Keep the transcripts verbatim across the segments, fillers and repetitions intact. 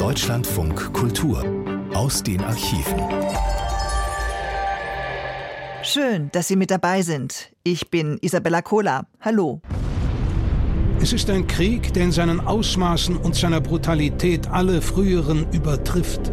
Deutschlandfunk Kultur aus den Archiven. Schön, dass Sie mit dabei sind. Ich bin Isabella Kohler. Hallo. Es ist ein Krieg, der in seinen Ausmaßen und seiner Brutalität alle früheren übertrifft.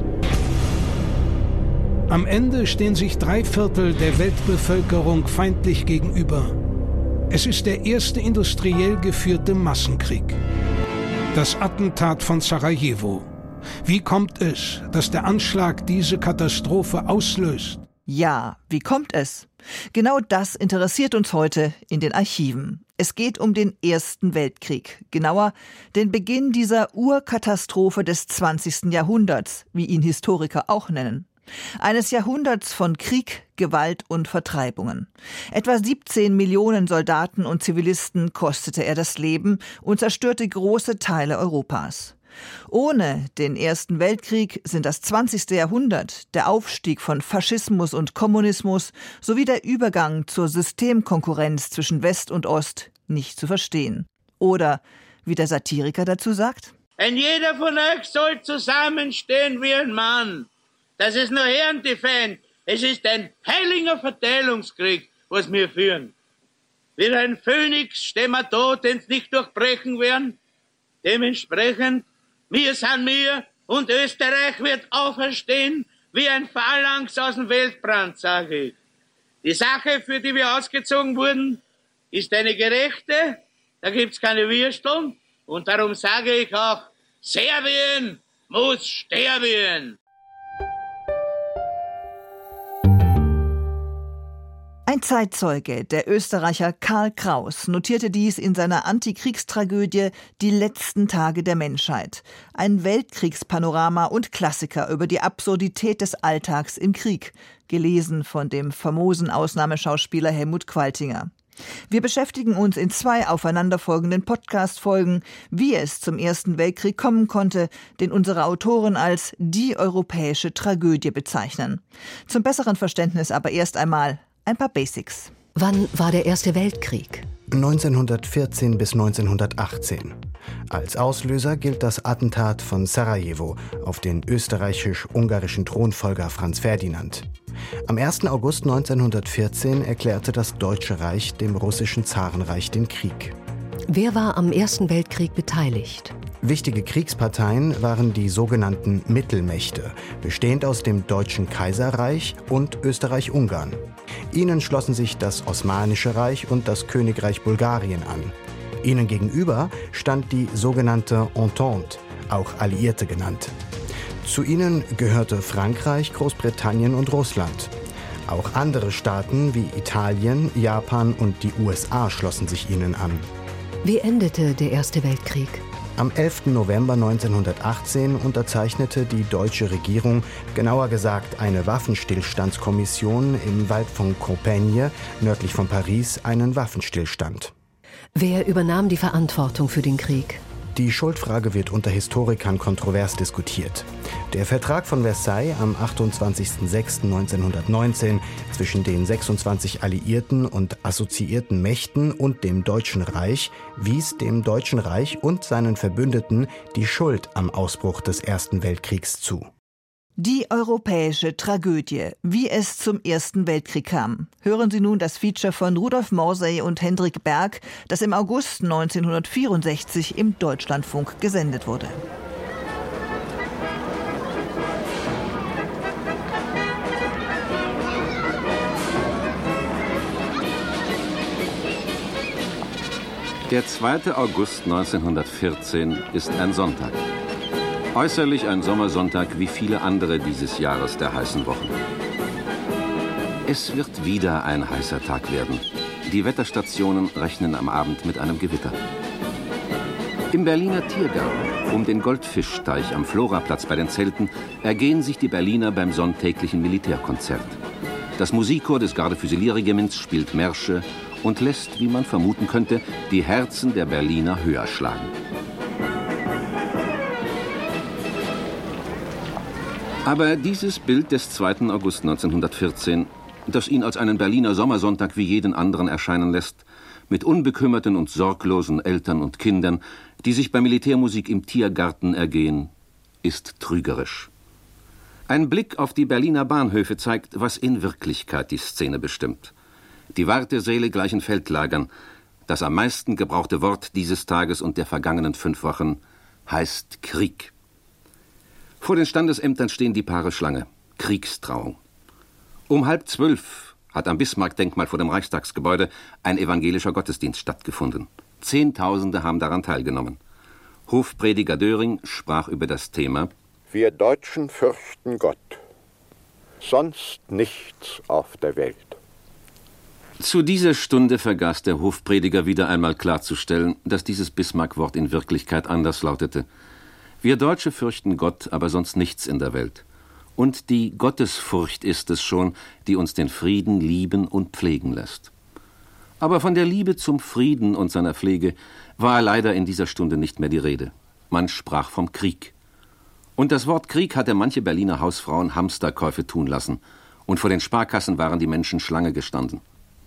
Am Ende stehen sich drei Viertel der Weltbevölkerung feindlich gegenüber. Es ist der erste industriell geführte Massenkrieg. Das Attentat von Sarajevo. Wie kommt es, dass der Anschlag diese Katastrophe auslöst? Ja, wie kommt es? Genau das interessiert uns heute in den Archiven. Es geht um den Ersten Weltkrieg, genauer den Beginn dieser Urkatastrophe des zwanzigsten Jahrhunderts, wie ihn Historiker auch nennen. Eines Jahrhunderts von Krieg, Gewalt und Vertreibungen. Etwa siebzehn Millionen Soldaten und Zivilisten kostete er das Leben und zerstörte große Teile Europas. Ohne den Ersten Weltkrieg sind das zwanzigste Jahrhundert, der Aufstieg von Faschismus und Kommunismus sowie der Übergang zur Systemkonkurrenz zwischen West und Ost nicht zu verstehen. Oder, wie der Satiriker dazu sagt: Ein jeder von euch soll zusammenstehen wie ein Mann. Das ist nur hören die Fan. Es ist ein heiliger Verteilungskrieg, was wir führen. Wie ein Phönix stehen wir da, den's nicht durchbrechen werden. Dementsprechend, wir sind wir und Österreich wird auferstehen wie ein Phalanx aus dem Weltbrand, sage ich. Die Sache, für die wir ausgezogen wurden, ist eine gerechte. Da gibt's keine Würsteln. Und darum sage ich auch, Serbien muss sterben. Ein Zeitzeuge, der Österreicher Karl Kraus, notierte dies in seiner Antikriegstragödie Die letzten Tage der Menschheit. Ein Weltkriegspanorama und Klassiker über die Absurdität des Alltags im Krieg, gelesen von dem famosen Ausnahmeschauspieler Helmut Qualtinger. Wir beschäftigen uns in zwei aufeinanderfolgenden Podcast-Folgen, wie es zum Ersten Weltkrieg kommen konnte, den unsere Autoren als die europäische Tragödie bezeichnen. Zum besseren Verständnis aber erst einmal ein paar Basics. Wann war der Erste Weltkrieg? neunzehnhundertvierzehn bis neunzehnhundertachtzehn. Als Auslöser gilt das Attentat von Sarajevo auf den österreichisch-ungarischen Thronfolger Franz Ferdinand. Am ersten August neunzehnhundertvierzehn erklärte das Deutsche Reich dem russischen Zarenreich den Krieg. Wer war am Ersten Weltkrieg beteiligt? Wichtige Kriegsparteien waren die sogenannten Mittelmächte, bestehend aus dem Deutschen Kaiserreich und Österreich-Ungarn. Ihnen schlossen sich das Osmanische Reich und das Königreich Bulgarien an. Ihnen gegenüber stand die sogenannte Entente, auch Alliierte genannt. Zu ihnen gehörte Frankreich, Großbritannien und Russland. Auch andere Staaten wie Italien, Japan und die U S A schlossen sich ihnen an. Wie endete der Erste Weltkrieg? Am elften November neunzehnhundertachtzehn unterzeichnete die deutsche Regierung, genauer gesagt eine Waffenstillstandskommission im Wald von Compiègne, nördlich von Paris, einen Waffenstillstand. Wer übernahm die Verantwortung für den Krieg? Die Schuldfrage wird unter Historikern kontrovers diskutiert. Der Vertrag von Versailles am achtundzwanzigsten sechsten neunzehnhundertneunzehn zwischen den sechsundzwanzig alliierten und assoziierten Mächten und dem Deutschen Reich wies dem Deutschen Reich und seinen Verbündeten die Schuld am Ausbruch des Ersten Weltkriegs zu. Die europäische Tragödie, wie es zum Ersten Weltkrieg kam. Hören Sie nun das Feature von Rudolf Morsey und Hendrik Berg, das im August neunzehnhundertvierundsechzig im Deutschlandfunk gesendet wurde. Der zweite August neunzehnhundertvierzehn ist ein Sonntag. Äußerlich ein Sommersonntag wie viele andere dieses Jahres der heißen Wochen. Es wird wieder ein heißer Tag werden. Die Wetterstationen rechnen am Abend mit einem Gewitter. Im Berliner Tiergarten, um den Goldfischteich am Floraplatz bei den Zelten, ergehen sich die Berliner beim sonntäglichen Militärkonzert. Das Musikchor des Gardefüsilierregiments spielt Märsche und lässt, wie man vermuten könnte, die Herzen der Berliner höher schlagen. Aber dieses Bild des zweiten August neunzehnhundertvierzehn, das ihn als einen Berliner Sommersonntag wie jeden anderen erscheinen lässt, mit unbekümmerten und sorglosen Eltern und Kindern, die sich bei Militärmusik im Tiergarten ergehen, ist trügerisch. Ein Blick auf die Berliner Bahnhöfe zeigt, was in Wirklichkeit die Szene bestimmt. Die Wartesäle gleichen Feldlagern. Das am meisten gebrauchte Wort dieses Tages und der vergangenen fünf Wochen heißt Krieg. Vor den Standesämtern stehen die Paare Schlange. Kriegstrauung. Um halb zwölf hat am Bismarck-Denkmal vor dem Reichstagsgebäude ein evangelischer Gottesdienst stattgefunden. Zehntausende haben daran teilgenommen. Hofprediger Döring sprach über das Thema: Wir Deutschen fürchten Gott, sonst nichts auf der Welt. Zu dieser Stunde vergaß der Hofprediger wieder einmal klarzustellen, dass dieses Bismarck-Wort in Wirklichkeit anders lautete. Wir Deutsche fürchten Gott, aber sonst nichts in der Welt. Und die Gottesfurcht ist es schon, die uns den Frieden lieben und pflegen lässt. Aber von der Liebe zum Frieden und seiner Pflege war leider in dieser Stunde nicht mehr die Rede. Man sprach vom Krieg. Und das Wort Krieg hatte manche Berliner Hausfrauen Hamsterkäufe tun lassen. Und vor den Sparkassen waren die Menschen Schlange gestanden.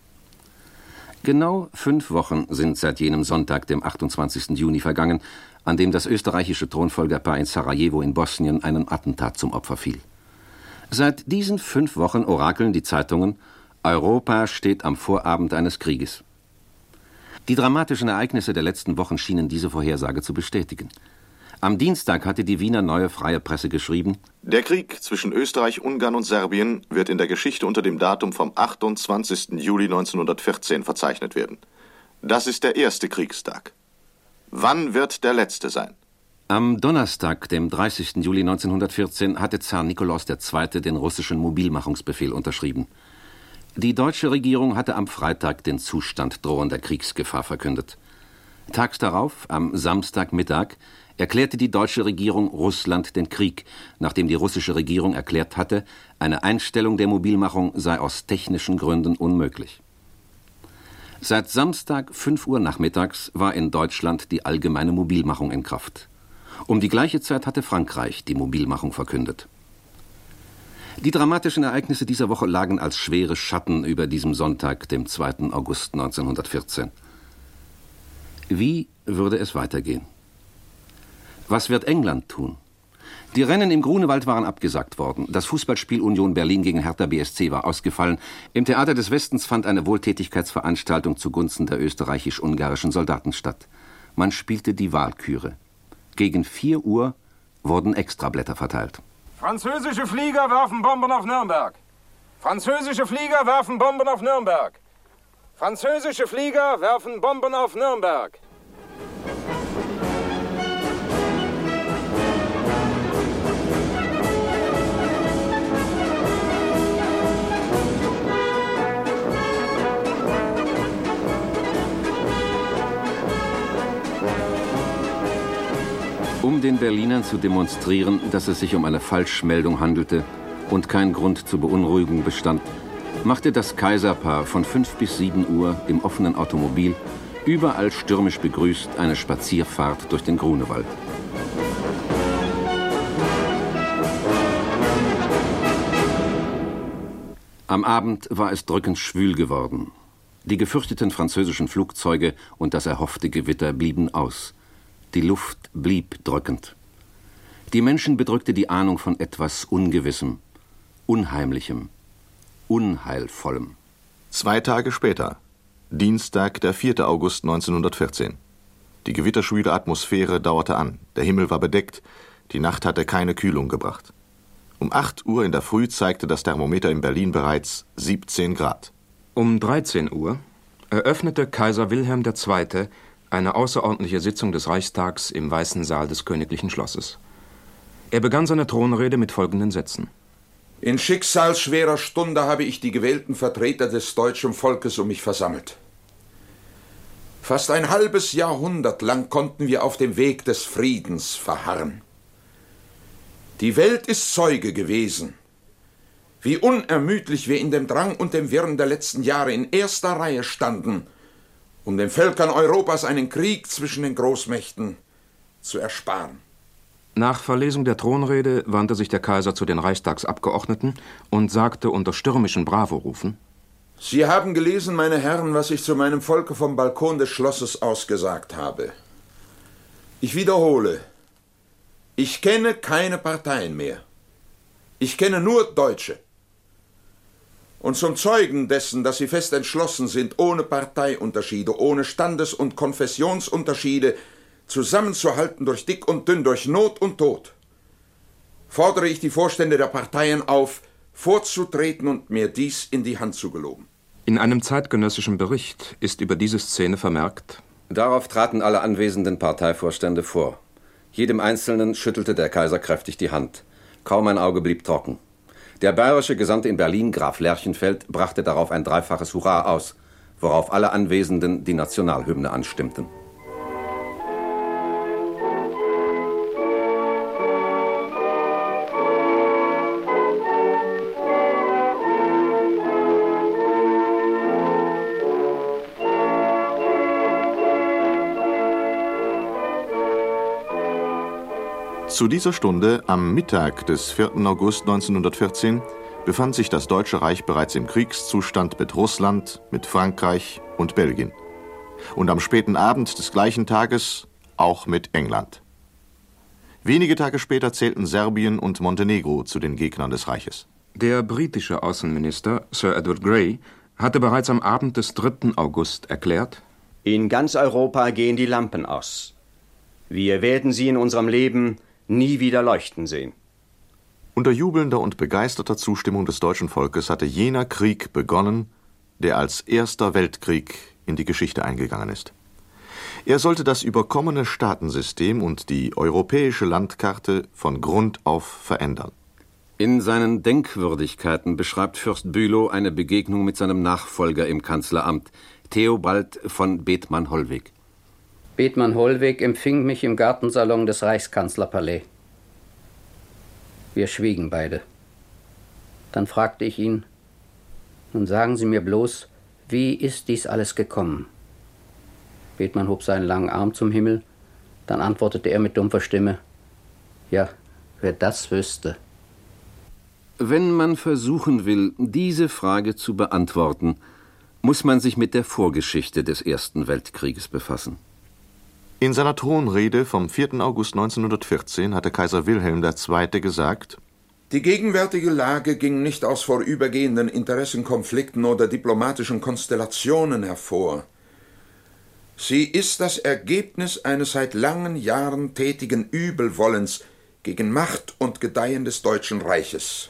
Genau fünf Wochen sind seit jenem Sonntag, dem achtundzwanzigsten Juni, vergangen, an dem das österreichische Thronfolgerpaar in Sarajevo in Bosnien einem Attentat zum Opfer fiel. Seit diesen fünf Wochen orakeln die Zeitungen: Europa steht am Vorabend eines Krieges. Die dramatischen Ereignisse der letzten Wochen schienen diese Vorhersage zu bestätigen. Am Dienstag hatte die Wiener Neue Freie Presse geschrieben: Der Krieg zwischen Österreich, Ungarn und Serbien wird in der Geschichte unter dem Datum vom achtundzwanzigsten Juli neunzehnhundertvierzehn verzeichnet werden. Das ist der erste Kriegstag. Wann wird der letzte sein? Am Donnerstag, dem dreißigsten Juli neunzehnhundertvierzehn, hatte Zar Nikolaus der Zweite den russischen Mobilmachungsbefehl unterschrieben. Die deutsche Regierung hatte am Freitag den Zustand drohender Kriegsgefahr verkündet. Tags darauf, am Samstagmittag, erklärte die deutsche Regierung Russland den Krieg, nachdem die russische Regierung erklärt hatte, eine Einstellung der Mobilmachung sei aus technischen Gründen unmöglich. Seit Samstag fünf Uhr nachmittags war in Deutschland die allgemeine Mobilmachung in Kraft. Um die gleiche Zeit hatte Frankreich die Mobilmachung verkündet. Die dramatischen Ereignisse dieser Woche lagen als schwere Schatten über diesem Sonntag, dem zweiten August neunzehnhundertvierzehn. Wie würde es weitergehen? Was wird England tun? Die Rennen im Grunewald waren abgesagt worden. Das Fußballspiel Union Berlin gegen Hertha B S C war ausgefallen. Im Theater des Westens fand eine Wohltätigkeitsveranstaltung zugunsten der österreichisch-ungarischen Soldaten statt. Man spielte die Walküre. Gegen vier Uhr wurden Extrablätter verteilt. Französische Flieger werfen Bomben auf Nürnberg. Französische Flieger werfen Bomben auf Nürnberg. Französische Flieger werfen Bomben auf Nürnberg. Um den Berlinern zu demonstrieren, dass es sich um eine Falschmeldung handelte und kein Grund zur Beunruhigung bestand, machte das Kaiserpaar von fünf bis sieben Uhr im offenen Automobil, überall stürmisch begrüßt, eine Spazierfahrt durch den Grunewald. Am Abend war es drückend schwül geworden. Die gefürchteten französischen Flugzeuge und das erhoffte Gewitter blieben aus. Die Luft blieb drückend. Die Menschen bedrückte die Ahnung von etwas Ungewissem, Unheimlichem, Unheilvollem. Zwei Tage später, Dienstag, der vierte August neunzehnhundertvierzehn. Die gewitterschwüle Atmosphäre dauerte an, der Himmel war bedeckt, die Nacht hatte keine Kühlung gebracht. Um acht Uhr in der Früh zeigte das Thermometer in Berlin bereits siebzehn Grad. Um dreizehn Uhr eröffnete Kaiser Wilhelm der Zweite eine außerordentliche Sitzung des Reichstags im Weißen Saal des Königlichen Schlosses. Er begann seine Thronrede mit folgenden Sätzen. In schicksalsschwerer Stunde habe ich die gewählten Vertreter des deutschen Volkes um mich versammelt. Fast ein halbes Jahrhundert lang konnten wir auf dem Weg des Friedens verharren. Die Welt ist Zeuge gewesen, wie unermüdlich wir in dem Drang und dem Wirren der letzten Jahre in erster Reihe standen, um den Völkern Europas einen Krieg zwischen den Großmächten zu ersparen. Nach Verlesung der Thronrede wandte sich der Kaiser zu den Reichstagsabgeordneten und sagte unter stürmischen Bravorufen: Sie haben gelesen, meine Herren, was ich zu meinem Volke vom Balkon des Schlosses ausgesagt habe. Ich wiederhole, Ich kenne keine Parteien mehr. Ich kenne nur Deutsche. Und zum Zeugen dessen, dass sie fest entschlossen sind, ohne Parteiunterschiede, ohne Standes- und Konfessionsunterschiede zusammenzuhalten durch dick und dünn, durch Not und Tod, fordere ich die Vorstände der Parteien auf, vorzutreten und mir dies in die Hand zu geloben. In einem zeitgenössischen Bericht ist über diese Szene vermerkt: Darauf traten alle anwesenden Parteivorstände vor. Jedem Einzelnen schüttelte der Kaiser kräftig die Hand. Kaum ein Auge blieb trocken. Der bayerische Gesandte in Berlin, Graf Lerchenfeld, brachte darauf ein dreifaches Hurra aus, worauf alle Anwesenden die Nationalhymne anstimmten. Zu dieser Stunde, am Mittag des vierten August neunzehnhundertvierzehn, befand sich das Deutsche Reich bereits im Kriegszustand mit Russland, mit Frankreich und Belgien. Und am späten Abend des gleichen Tages auch mit England. Wenige Tage später zählten Serbien und Montenegro zu den Gegnern des Reiches. Der britische Außenminister, Sir Edward Grey, hatte bereits am Abend des dritten August erklärt: In ganz Europa gehen die Lampen aus. Wir werden sie in unserem Leben nie wieder leuchten sehen. Unter jubelnder und begeisterter Zustimmung des deutschen Volkes hatte jener Krieg begonnen, der als Erster Weltkrieg in die Geschichte eingegangen ist. Er sollte das überkommene Staatensystem und die europäische Landkarte von Grund auf verändern. In seinen Denkwürdigkeiten beschreibt Fürst Bülow eine Begegnung mit seinem Nachfolger im Kanzleramt, Theobald von Bethmann-Hollweg. Bethmann-Hollweg empfing mich im Gartensalon des Reichskanzlerpalais. Wir schwiegen beide. Dann fragte ich ihn: Nun sagen Sie mir bloß, wie ist dies alles gekommen? Bethmann hob seinen langen Arm zum Himmel, dann antwortete er mit dumpfer Stimme: Ja, wer das wüsste. Wenn man versuchen will, diese Frage zu beantworten, muss man sich mit der Vorgeschichte des Ersten Weltkrieges befassen. In seiner Thronrede vom vierten August neunzehnhundertvierzehn hatte Kaiser Wilhelm der Zweite gesagt: Die gegenwärtige Lage ging nicht aus vorübergehenden Interessenkonflikten oder diplomatischen Konstellationen hervor. Sie ist das Ergebnis eines seit langen Jahren tätigen Übelwollens gegen Macht und Gedeihen des Deutschen Reiches.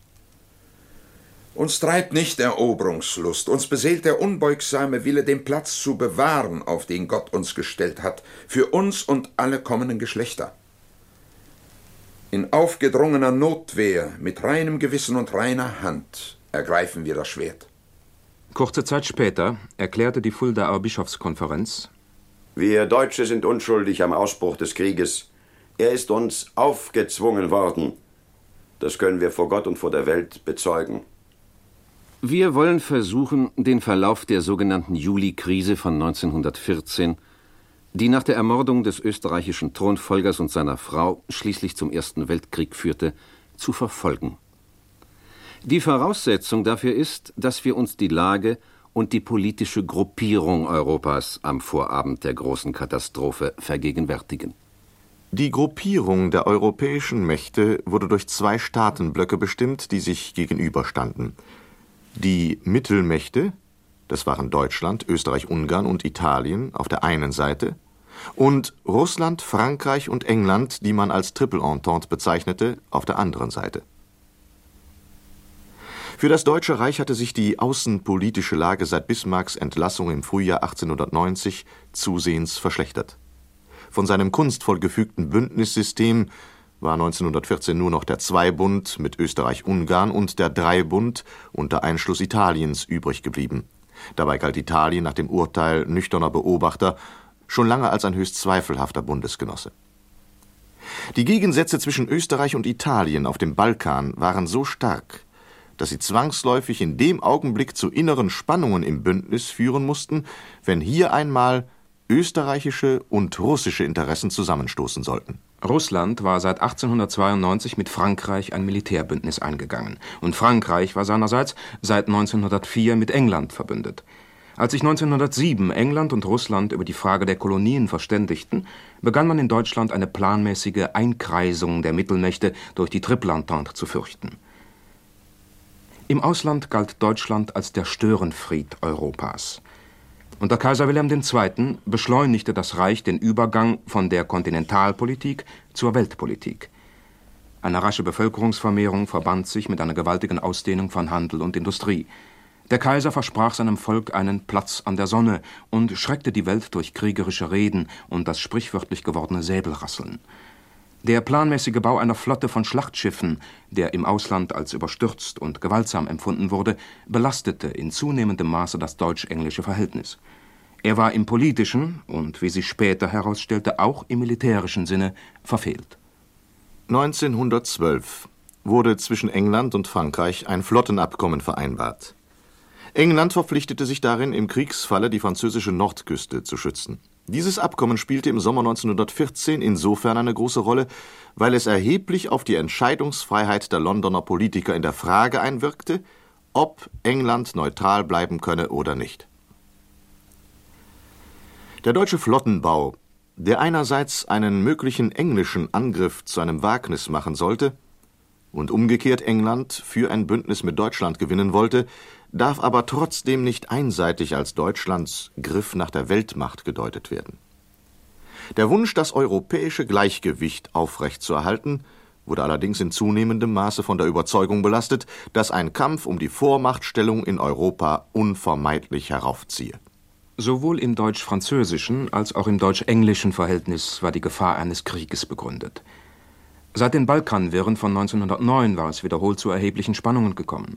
Uns treibt nicht Eroberungslust, uns beseelt der unbeugsame Wille, den Platz zu bewahren, auf den Gott uns gestellt hat, für uns und alle kommenden Geschlechter. In aufgedrungener Notwehr, mit reinem Gewissen und reiner Hand ergreifen wir das Schwert. Kurze Zeit später erklärte die Fuldaer Bischofskonferenz: Wir Deutsche sind unschuldig am Ausbruch des Krieges. Er ist uns aufgezwungen worden. Das können wir vor Gott und vor der Welt bezeugen. Wir wollen versuchen, den Verlauf der sogenannten Juli-Krise von neunzehnhundertvierzehn, die nach der Ermordung des österreichischen Thronfolgers und seiner Frau schließlich zum Ersten Weltkrieg führte, zu verfolgen. Die Voraussetzung dafür ist, dass wir uns die Lage und die politische Gruppierung Europas am Vorabend der großen Katastrophe vergegenwärtigen. Die Gruppierung der europäischen Mächte wurde durch zwei Staatenblöcke bestimmt, die sich gegenüberstanden. Die Mittelmächte, das waren Deutschland, Österreich-Ungarn und Italien auf der einen Seite, und Russland, Frankreich und England, die man als Triple Entente bezeichnete, auf der anderen Seite. Für das Deutsche Reich hatte sich die außenpolitische Lage seit Bismarcks Entlassung im Frühjahr achtzehnhundertneunzig zusehends verschlechtert. Von seinem kunstvoll gefügten Bündnissystem war neunzehnhundertvierzehn nur noch der Zweibund mit Österreich-Ungarn und der Dreibund unter Einschluss Italiens übrig geblieben. Dabei galt Italien nach dem Urteil nüchterner Beobachter schon lange als ein höchst zweifelhafter Bundesgenosse. Die Gegensätze zwischen Österreich und Italien auf dem Balkan waren so stark, dass sie zwangsläufig in dem Augenblick zu inneren Spannungen im Bündnis führen mussten, wenn hier einmal österreichische und russische Interessen zusammenstoßen sollten. Russland war seit achtzehnhundertzweiundneunzig mit Frankreich ein Militärbündnis eingegangen. Und Frankreich war seinerseits seit neunzehnhundertvier mit England verbündet. Als sich neunzehnhundertsieben England und Russland über die Frage der Kolonien verständigten, begann man in Deutschland eine planmäßige Einkreisung der Mittelmächte durch die Triple Entente zu fürchten. Im Ausland galt Deutschland als der Störenfried Europas. Unter Kaiser Wilhelm der Zweite. Beschleunigte das Reich den Übergang von der Kontinentalpolitik zur Weltpolitik. Eine rasche Bevölkerungsvermehrung verband sich mit einer gewaltigen Ausdehnung von Handel und Industrie. Der Kaiser versprach seinem Volk einen Platz an der Sonne und schreckte die Welt durch kriegerische Reden und das sprichwörtlich gewordene Säbelrasseln. Der planmäßige Bau einer Flotte von Schlachtschiffen, der im Ausland als überstürzt und gewaltsam empfunden wurde, belastete in zunehmendem Maße das deutsch-englische Verhältnis. Er war im politischen und, wie sich später herausstellte, auch im militärischen Sinne verfehlt. neunzehnhundertzwölf wurde zwischen England und Frankreich ein Flottenabkommen vereinbart. England verpflichtete sich darin, im Kriegsfalle die französische Nordküste zu schützen. Dieses Abkommen spielte im Sommer neunzehnhundertvierzehn insofern eine große Rolle, weil es erheblich auf die Entscheidungsfreiheit der Londoner Politiker in der Frage einwirkte, ob England neutral bleiben könne oder nicht. Der deutsche Flottenbau, der einerseits einen möglichen englischen Angriff zu einem Wagnis machen sollte und umgekehrt England für ein Bündnis mit Deutschland gewinnen wollte, darf aber trotzdem nicht einseitig als Deutschlands Griff nach der Weltmacht gedeutet werden. Der Wunsch, das europäische Gleichgewicht aufrechtzuerhalten, wurde allerdings in zunehmendem Maße von der Überzeugung belastet, dass ein Kampf um die Vormachtstellung in Europa unvermeidlich heraufziehe. Sowohl im deutsch-französischen als auch im deutsch-englischen Verhältnis war die Gefahr eines Krieges begründet. Seit den Balkanwirren von neunzehnhundertneun war es wiederholt zu erheblichen Spannungen gekommen.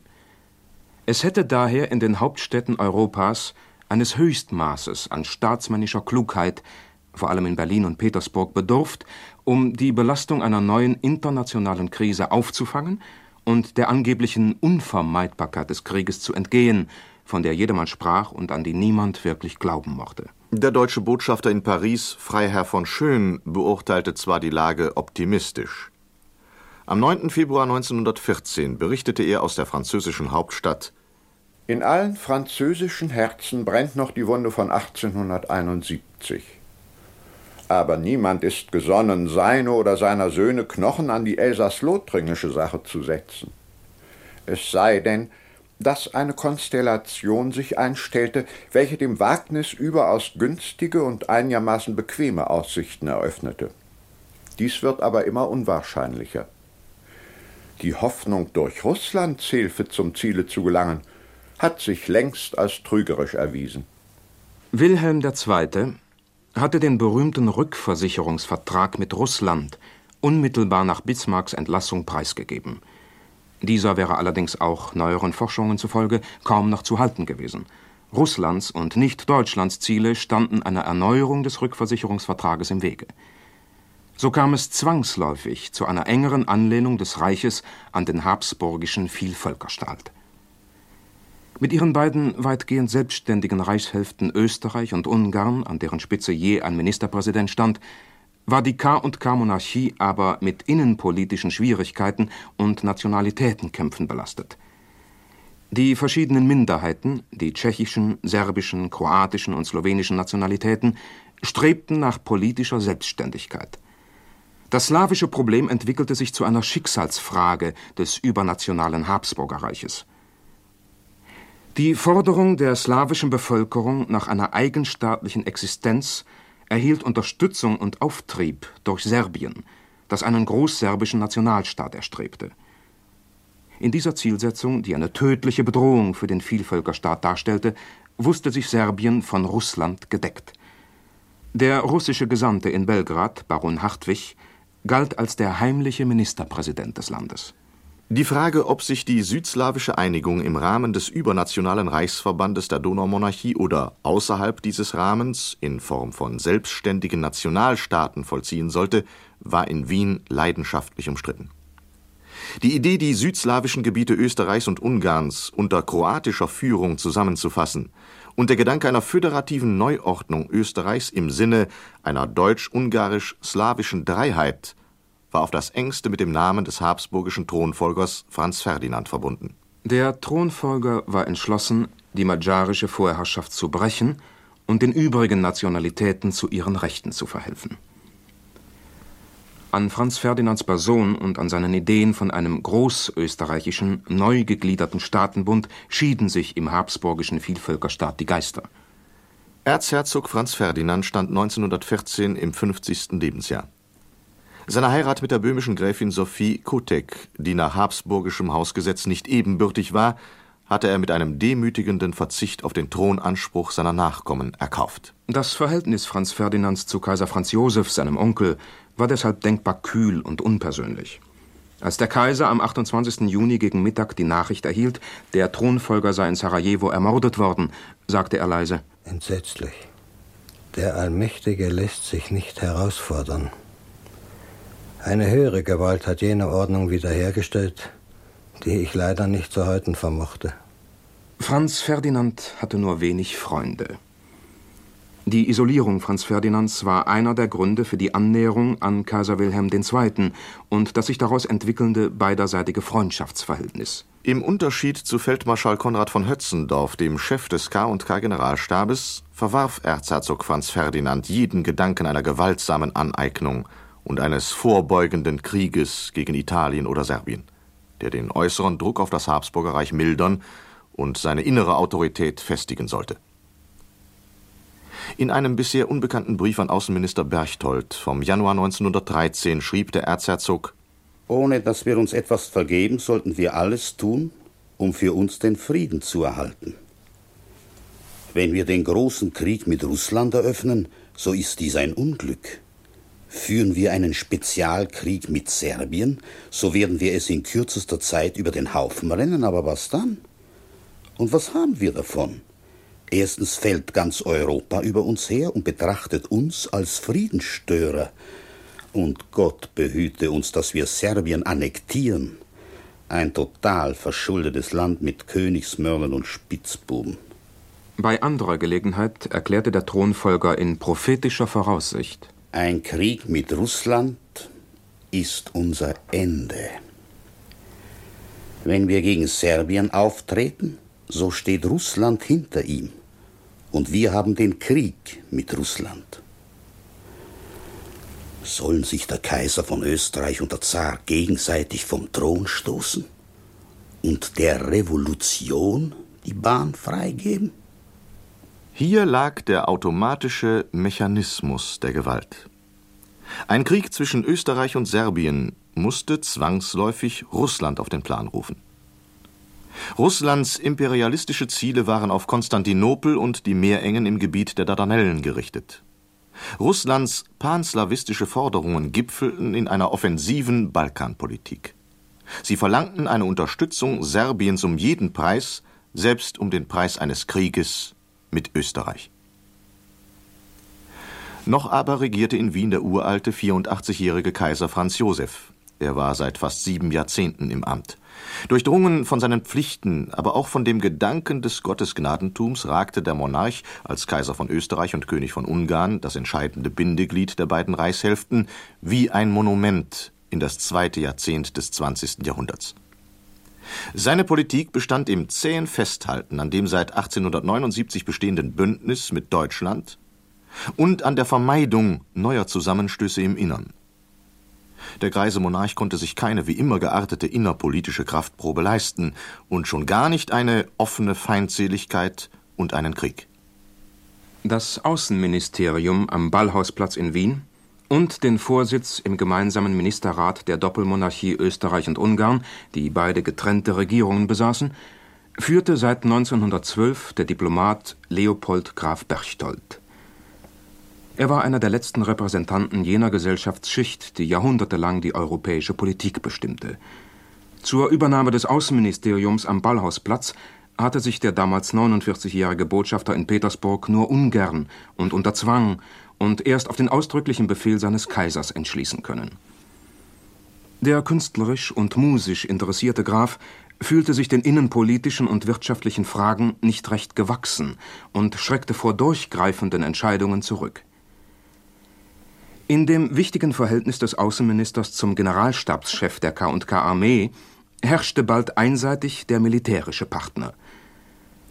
Es hätte daher in den Hauptstädten Europas eines Höchstmaßes an staatsmännischer Klugheit, vor allem in Berlin und Petersburg, bedurft, um die Belastung einer neuen internationalen Krise aufzufangen und der angeblichen Unvermeidbarkeit des Krieges zu entgehen, von der jedermann sprach und an die niemand wirklich glauben mochte. Der deutsche Botschafter in Paris, Freiherr von Schön, beurteilte zwar die Lage optimistisch. Am neunten Februar neunzehnhundertvierzehn berichtete er aus der französischen Hauptstadt: In allen französischen Herzen brennt noch die Wunde von achtzehnhunderteinundsiebzig. Aber niemand ist gesonnen, seine oder seiner Söhne Knochen an die elsaß-lothringische Sache zu setzen. Es sei denn, dass eine Konstellation sich einstellte, welche dem Wagnis überaus günstige und einigermaßen bequeme Aussichten eröffnete. Dies wird aber immer unwahrscheinlicher. Die Hoffnung, durch Russlands Hilfe zum Ziele zu gelangen, hat sich längst als trügerisch erwiesen. Wilhelm der Zweite. hatte den berühmten Rückversicherungsvertrag mit Russland unmittelbar nach Bismarcks Entlassung preisgegeben. Dieser wäre allerdings auch neueren Forschungen zufolge kaum noch zu halten gewesen. Russlands und nicht Deutschlands Ziele standen einer Erneuerung des Rückversicherungsvertrages im Wege. So kam es zwangsläufig zu einer engeren Anlehnung des Reiches an den habsburgischen Vielvölkerstaat. Mit ihren beiden weitgehend selbstständigen Reichshälften Österreich und Ungarn, an deren Spitze je ein Ministerpräsident stand, war die K und K-Monarchie aber mit innenpolitischen Schwierigkeiten und Nationalitätenkämpfen belastet. Die verschiedenen Minderheiten, die tschechischen, serbischen, kroatischen und slowenischen Nationalitäten, strebten nach politischer Selbstständigkeit. Das slawische Problem entwickelte sich zu einer Schicksalsfrage des übernationalen Habsburgerreiches. Die Forderung der slawischen Bevölkerung nach einer eigenstaatlichen Existenz erhielt Unterstützung und Auftrieb durch Serbien, das einen großserbischen Nationalstaat erstrebte. In dieser Zielsetzung, die eine tödliche Bedrohung für den Vielvölkerstaat darstellte, wusste sich Serbien von Russland gedeckt. Der russische Gesandte in Belgrad, Baron Hartwig, galt als der heimliche Ministerpräsident des Landes. Die Frage, ob sich die südslawische Einigung im Rahmen des übernationalen Reichsverbandes der Donaumonarchie oder außerhalb dieses Rahmens in Form von selbstständigen Nationalstaaten vollziehen sollte, war in Wien leidenschaftlich umstritten. Die Idee, die südslawischen Gebiete Österreichs und Ungarns unter kroatischer Führung zusammenzufassen und der Gedanke einer föderativen Neuordnung Österreichs im Sinne einer deutsch-ungarisch-slawischen Dreiheit war auf das engste mit dem Namen des habsburgischen Thronfolgers Franz Ferdinand verbunden. Der Thronfolger war entschlossen, die magyarische Vorherrschaft zu brechen und den übrigen Nationalitäten zu ihren Rechten zu verhelfen. An Franz Ferdinands Person und an seinen Ideen von einem großösterreichischen, neu gegliederten Staatenbund schieden sich im habsburgischen Vielvölkerstaat die Geister. Erzherzog Franz Ferdinand stand neunzehnhundertvierzehn im fünfzigsten Lebensjahr. Seine Heirat mit der böhmischen Gräfin Sophie Kotek, die nach habsburgischem Hausgesetz nicht ebenbürtig war, hatte er mit einem demütigenden Verzicht auf den Thronanspruch seiner Nachkommen erkauft. Das Verhältnis Franz Ferdinands zu Kaiser Franz Joseph, seinem Onkel, war deshalb denkbar kühl und unpersönlich. Als der Kaiser am achtundzwanzigsten Juni gegen Mittag die Nachricht erhielt, der Thronfolger sei in Sarajevo ermordet worden, sagte er leise: Entsetzlich. Der Allmächtige lässt sich nicht herausfordern. Eine höhere Gewalt hat jene Ordnung wiederhergestellt, die ich leider nicht zu halten vermochte. Franz Ferdinand hatte nur wenig Freunde. Die Isolierung Franz Ferdinands war einer der Gründe für die Annäherung an Kaiser Wilhelm der Zweite. und das sich daraus entwickelnde beiderseitige Freundschaftsverhältnis. Im Unterschied zu Feldmarschall Konrad von Hötzendorf, dem Chef des K und K-Generalstabes, verwarf Erzherzog Franz Ferdinand jeden Gedanken einer gewaltsamen Aneignung und eines vorbeugenden Krieges gegen Italien oder Serbien, der den äußeren Druck auf das Habsburger Reich mildern und seine innere Autorität festigen sollte. In einem bisher unbekannten Brief an Außenminister Berchtold vom Januar neunzehnhundertdreizehn schrieb der Erzherzog: Ohne dass wir uns etwas vergeben, sollten wir alles tun, um für uns den Frieden zu erhalten. Wenn wir den großen Krieg mit Russland eröffnen, so ist dies ein Unglück. Führen wir einen Spezialkrieg mit Serbien, so werden wir es in kürzester Zeit über den Haufen rennen, aber was dann? Und was haben wir davon? Erstens fällt ganz Europa über uns her und betrachtet uns als Friedensstörer. Und Gott behüte uns, dass wir Serbien annektieren. Ein total verschuldetes Land mit Königsmörlern und Spitzbuben. Bei anderer Gelegenheit erklärte der Thronfolger in prophetischer Voraussicht: Ein Krieg mit Russland ist unser Ende. Wenn wir gegen Serbien auftreten, so steht Russland hinter ihm. Und wir haben den Krieg mit Russland. Sollen sich der Kaiser von Österreich und der Zar gegenseitig vom Thron stoßen und der Revolution die Bahn freigeben? Hier lag der automatische Mechanismus der Gewalt. Ein Krieg zwischen Österreich und Serbien musste zwangsläufig Russland auf den Plan rufen. Russlands imperialistische Ziele waren auf Konstantinopel und die Meerengen im Gebiet der Dardanellen gerichtet. Russlands panslawistische Forderungen gipfelten in einer offensiven Balkanpolitik. Sie verlangten eine Unterstützung Serbiens um jeden Preis, selbst um den Preis eines Krieges mit Österreich. Noch aber regierte in Wien der uralte vierundachtzigjährige Kaiser Franz Joseph. Er war seit fast sieben Jahrzehnten im Amt. Durchdrungen von seinen Pflichten, aber auch von dem Gedanken des Gottesgnadentums ragte der Monarch als Kaiser von Österreich und König von Ungarn, das entscheidende Bindeglied der beiden Reichshälften, wie ein Monument in das zweite Jahrzehnt des zwanzigsten Jahrhunderts. Seine Politik bestand im zähen Festhalten an dem seit achtzehnhundertneunundsiebzig bestehenden Bündnis mit Deutschland und an der Vermeidung neuer Zusammenstöße im Innern. Der greise Monarch konnte sich keine wie immer geartete innerpolitische Kraftprobe leisten und schon gar nicht eine offene Feindseligkeit und einen Krieg. Das Außenministerium am Ballhausplatz in Wien und den Vorsitz im gemeinsamen Ministerrat der Doppelmonarchie Österreich und Ungarn, die beide getrennte Regierungen besaßen, führte seit neunzehnhundertzwölf der Diplomat Leopold Graf Berchtold. Er war einer der letzten Repräsentanten jener Gesellschaftsschicht, die jahrhundertelang die europäische Politik bestimmte. Zur Übernahme des Außenministeriums am Ballhausplatz hatte sich der damals neunundvierzigjährige Botschafter in Petersburg nur ungern und unter Zwang und erst auf den ausdrücklichen Befehl seines Kaisers entschließen können. Der künstlerisch und musisch interessierte Graf fühlte sich den innenpolitischen und wirtschaftlichen Fragen nicht recht gewachsen und schreckte vor durchgreifenden Entscheidungen zurück. In dem wichtigen Verhältnis des Außenministers zum Generalstabschef der K und K-Armee herrschte bald einseitig der militärische Partner.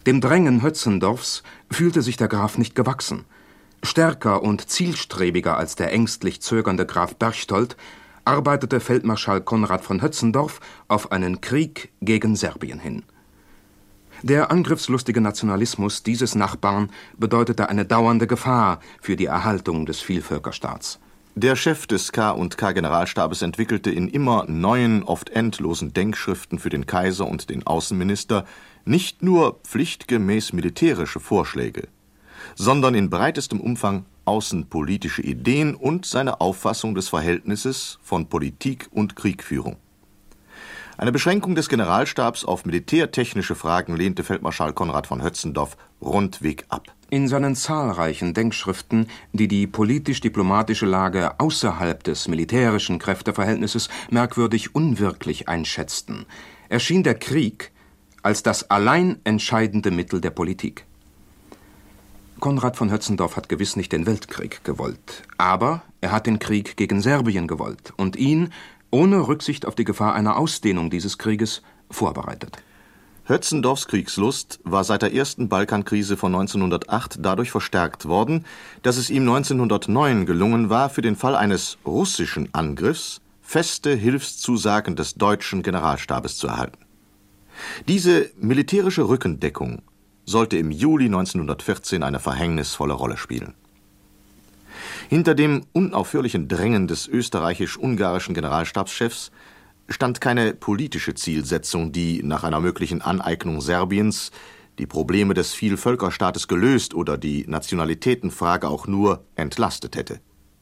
Dem Drängen Hötzendorfs fühlte sich der Graf nicht gewachsen. Stärker und zielstrebiger als der ängstlich zögernde Graf Berchtold arbeitete Feldmarschall Konrad von Hötzendorf auf einen Krieg gegen Serbien hin. Der angriffslustige Nationalismus dieses Nachbarn bedeutete eine dauernde Gefahr für die Erhaltung des Vielvölkerstaats. Der Chef des K und K Generalstabes entwickelte in immer neuen, oft endlosen Denkschriften für den Kaiser und den Außenminister nicht nur pflichtgemäß militärische Vorschläge, sondern in breitestem Umfang außenpolitische Ideen und seine Auffassung des Verhältnisses von Politik und Kriegführung. Eine Beschränkung des Generalstabs auf militärtechnische Fragen lehnte Feldmarschall Konrad von Hötzendorf rundweg ab. In seinen zahlreichen Denkschriften, die die politisch-diplomatische Lage außerhalb des militärischen Kräfteverhältnisses merkwürdig unwirklich einschätzten, erschien der Krieg als das allein entscheidende Mittel der Politik. Konrad von Hötzendorf hat gewiss nicht den Weltkrieg gewollt, aber er hat den Krieg gegen Serbien gewollt und ihn, ohne Rücksicht auf die Gefahr einer Ausdehnung dieses Krieges, vorbereitet. Hötzendorfs Kriegslust war seit der ersten Balkankrise von neunzehnhundertacht dadurch verstärkt worden, dass es ihm neunzehnhundertneun gelungen war, für den Fall eines russischen Angriffs feste Hilfszusagen des deutschen Generalstabes zu erhalten. Diese militärische Rückendeckung sollte im Juli neunzehnhundertvierzehn eine verhängnisvolle Rolle spielen. Hinter dem unaufhörlichen Drängen des österreichisch-ungarischen Generalstabschefs stand keine politische Zielsetzung, die nach einer möglichen Aneignung Serbiens die Probleme des Vielvölkerstaates gelöst oder die Nationalitätenfrage auch nur entlastet hätte.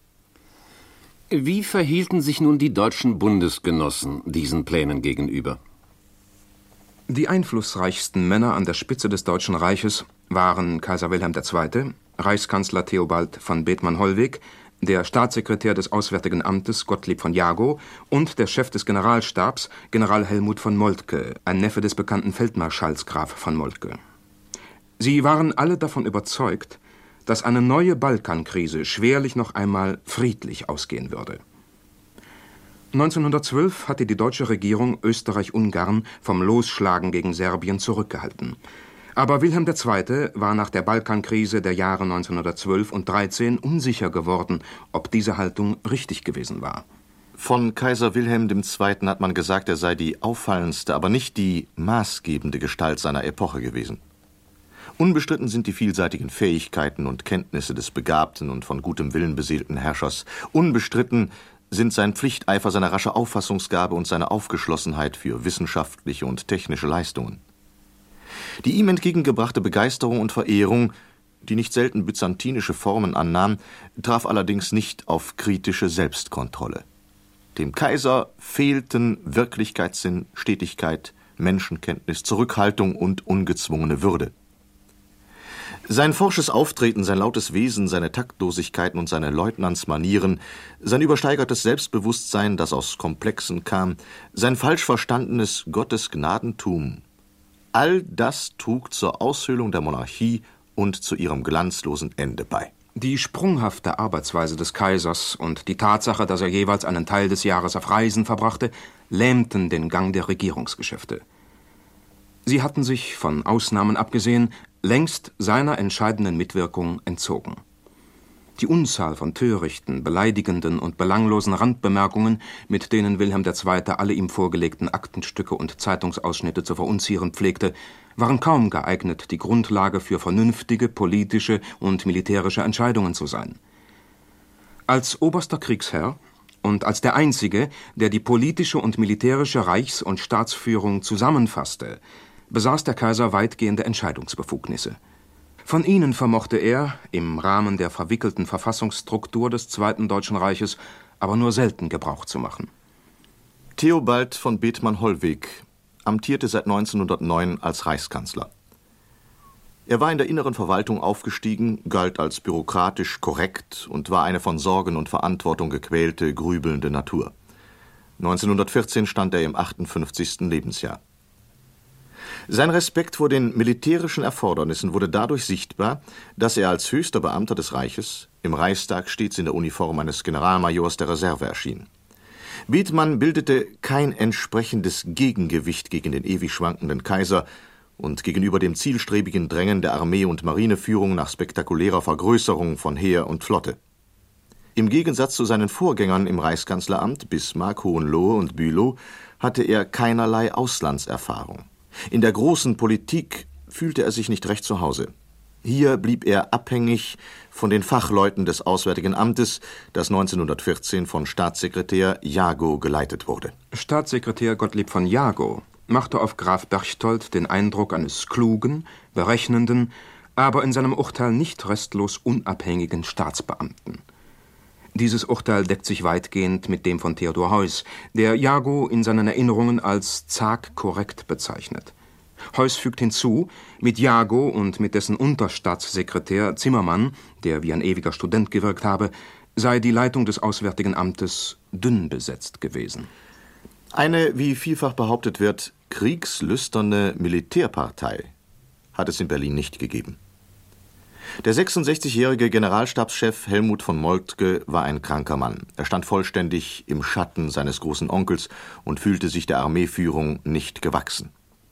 Wie verhielten sich nun die deutschen Bundesgenossen diesen Plänen gegenüber? Die einflussreichsten Männer an der Spitze des Deutschen Reiches waren Kaiser Wilhelm der Zweite., Reichskanzler Theobald von Bethmann-Hollweg, der Staatssekretär des Auswärtigen Amtes Gottlieb von Jagow und der Chef des Generalstabs General Helmut von Moltke, ein Neffe des bekannten Feldmarschalls Graf von Moltke. Sie waren alle davon überzeugt, dass eine neue Balkankrise schwerlich noch einmal friedlich ausgehen würde. neunzehnhundertzwölf hatte die deutsche Regierung Österreich-Ungarn vom Losschlagen gegen Serbien zurückgehalten. Aber Wilhelm der Zweite war nach der Balkankrise der Jahre neunzehnhundertzwölf und dreizehn unsicher geworden, ob diese Haltung richtig gewesen war. Von Kaiser Wilhelm der Zweite. Hat man gesagt, er sei die auffallendste, aber nicht die maßgebende Gestalt seiner Epoche gewesen. Unbestritten sind die vielseitigen Fähigkeiten und Kenntnisse des begabten und von gutem Willen beseelten Herrschers. Unbestritten sind sein Pflichteifer, seine rasche Auffassungsgabe und seine Aufgeschlossenheit für wissenschaftliche und technische Leistungen. Die ihm entgegengebrachte Begeisterung und Verehrung, die nicht selten byzantinische Formen annahm, traf allerdings nicht auf kritische Selbstkontrolle. Dem Kaiser fehlten Wirklichkeitssinn, Stetigkeit, Menschenkenntnis, Zurückhaltung und ungezwungene Würde. Sein forsches Auftreten, sein lautes Wesen, seine Taktlosigkeiten und seine Leutnantsmanieren, sein übersteigertes Selbstbewusstsein, das aus Komplexen kam, sein falsch verstandenes Gottesgnadentum, all das trug zur Aushöhlung der Monarchie und zu ihrem glanzlosen Ende bei. Die sprunghafte Arbeitsweise des Kaisers und die Tatsache, dass er jeweils einen Teil des Jahres auf Reisen verbrachte, lähmten den Gang der Regierungsgeschäfte. Sie hatten sich, von Ausnahmen abgesehen, längst seiner entscheidenden Mitwirkung entzogen. Die Unzahl von törichten, beleidigenden und belanglosen Randbemerkungen, mit denen Wilhelm der Zweite. Alle ihm vorgelegten Aktenstücke und Zeitungsausschnitte zu verunzieren pflegte, waren kaum geeignet, die Grundlage für vernünftige politische und militärische Entscheidungen zu sein. Als oberster Kriegsherr und als der Einzige, der die politische und militärische Reichs- und Staatsführung zusammenfasste, besaß der Kaiser weitgehende Entscheidungsbefugnisse. Von ihnen vermochte er, im Rahmen der verwickelten Verfassungsstruktur des Zweiten Deutschen Reiches, aber nur selten Gebrauch zu machen. Theobald von Bethmann-Hollweg amtierte seit neunzehnhundertneun als Reichskanzler. Er war in der inneren Verwaltung aufgestiegen, galt als bürokratisch korrekt und war eine von Sorgen und Verantwortung gequälte, grübelnde Natur. neunzehnhundertvierzehn stand er im achtundfünfzigsten Lebensjahr. Sein Respekt vor den militärischen Erfordernissen wurde dadurch sichtbar, dass er als höchster Beamter des Reiches im Reichstag stets in der Uniform eines Generalmajors der Reserve erschien. Bethmann bildete kein entsprechendes Gegengewicht gegen den ewig schwankenden Kaiser und gegenüber dem zielstrebigen Drängen der Armee- und Marineführung nach spektakulärer Vergrößerung von Heer und Flotte. Im Gegensatz zu seinen Vorgängern im Reichskanzleramt, Bismarck, Hohenlohe und Bülow, hatte er keinerlei Auslandserfahrung. In der großen Politik fühlte er sich nicht recht zu Hause. Hier blieb er abhängig von den Fachleuten des Auswärtigen Amtes, das neunzehnhundertvierzehn von Staatssekretär Jagow geleitet wurde. Staatssekretär Gottlieb von Jagow machte auf Graf Berchtold den Eindruck eines klugen, berechnenden, aber in seinem Urteil nicht restlos unabhängigen Staatsbeamten. Dieses Urteil deckt sich weitgehend mit dem von Theodor Heuss, der Jagow in seinen Erinnerungen als zag korrekt bezeichnet. Heuss fügt hinzu, mit Jagow und mit dessen Unterstaatssekretär Zimmermann, der wie ein ewiger Student gewirkt habe, sei die Leitung des Auswärtigen Amtes dünn besetzt gewesen. Eine, wie vielfach behauptet wird, kriegslüsterne Militärpartei hat es in Berlin nicht gegeben. Der sechsundsechzigjährige Generalstabschef Helmut von Moltke war ein kranker Mann. Er stand vollständig im Schatten seines großen Onkels und fühlte sich der Armeeführung nicht gewachsen.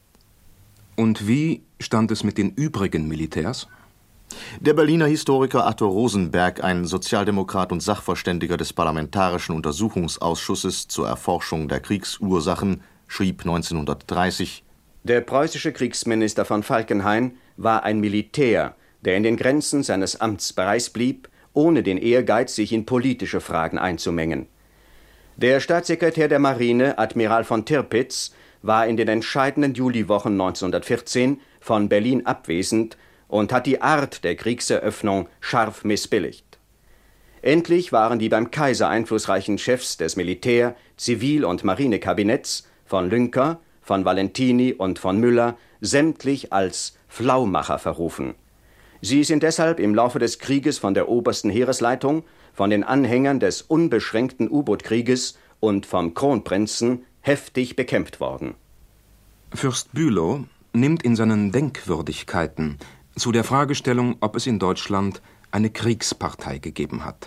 Und wie stand es mit den übrigen Militärs? Der Berliner Historiker Arthur Rosenberg, ein Sozialdemokrat und Sachverständiger des Parlamentarischen Untersuchungsausschusses zur Erforschung der Kriegsursachen, schrieb neunzehnhundertdreißig: Der preußische Kriegsminister von Falkenhayn war ein Militär, der in den Grenzen seines Amtsbereichs blieb, ohne den Ehrgeiz, sich in politische Fragen einzumengen. Der Staatssekretär der Marine, Admiral von Tirpitz, war in den entscheidenden Juliwochen neunzehnhundertvierzehn von Berlin abwesend und hat die Art der Kriegseröffnung scharf missbilligt. Endlich waren die beim Kaiser einflussreichen Chefs des Militär-, Zivil- und Marinekabinetts von Lüncker, von Valentini und von Müller sämtlich als Flaumacher verrufen. Sie sind deshalb im Laufe des Krieges von der obersten Heeresleitung, von den Anhängern des unbeschränkten U-Boot-Krieges und vom Kronprinzen heftig bekämpft worden. Fürst Bülow nimmt in seinen Denkwürdigkeiten zu der Fragestellung, ob es in Deutschland eine Kriegspartei gegeben hat.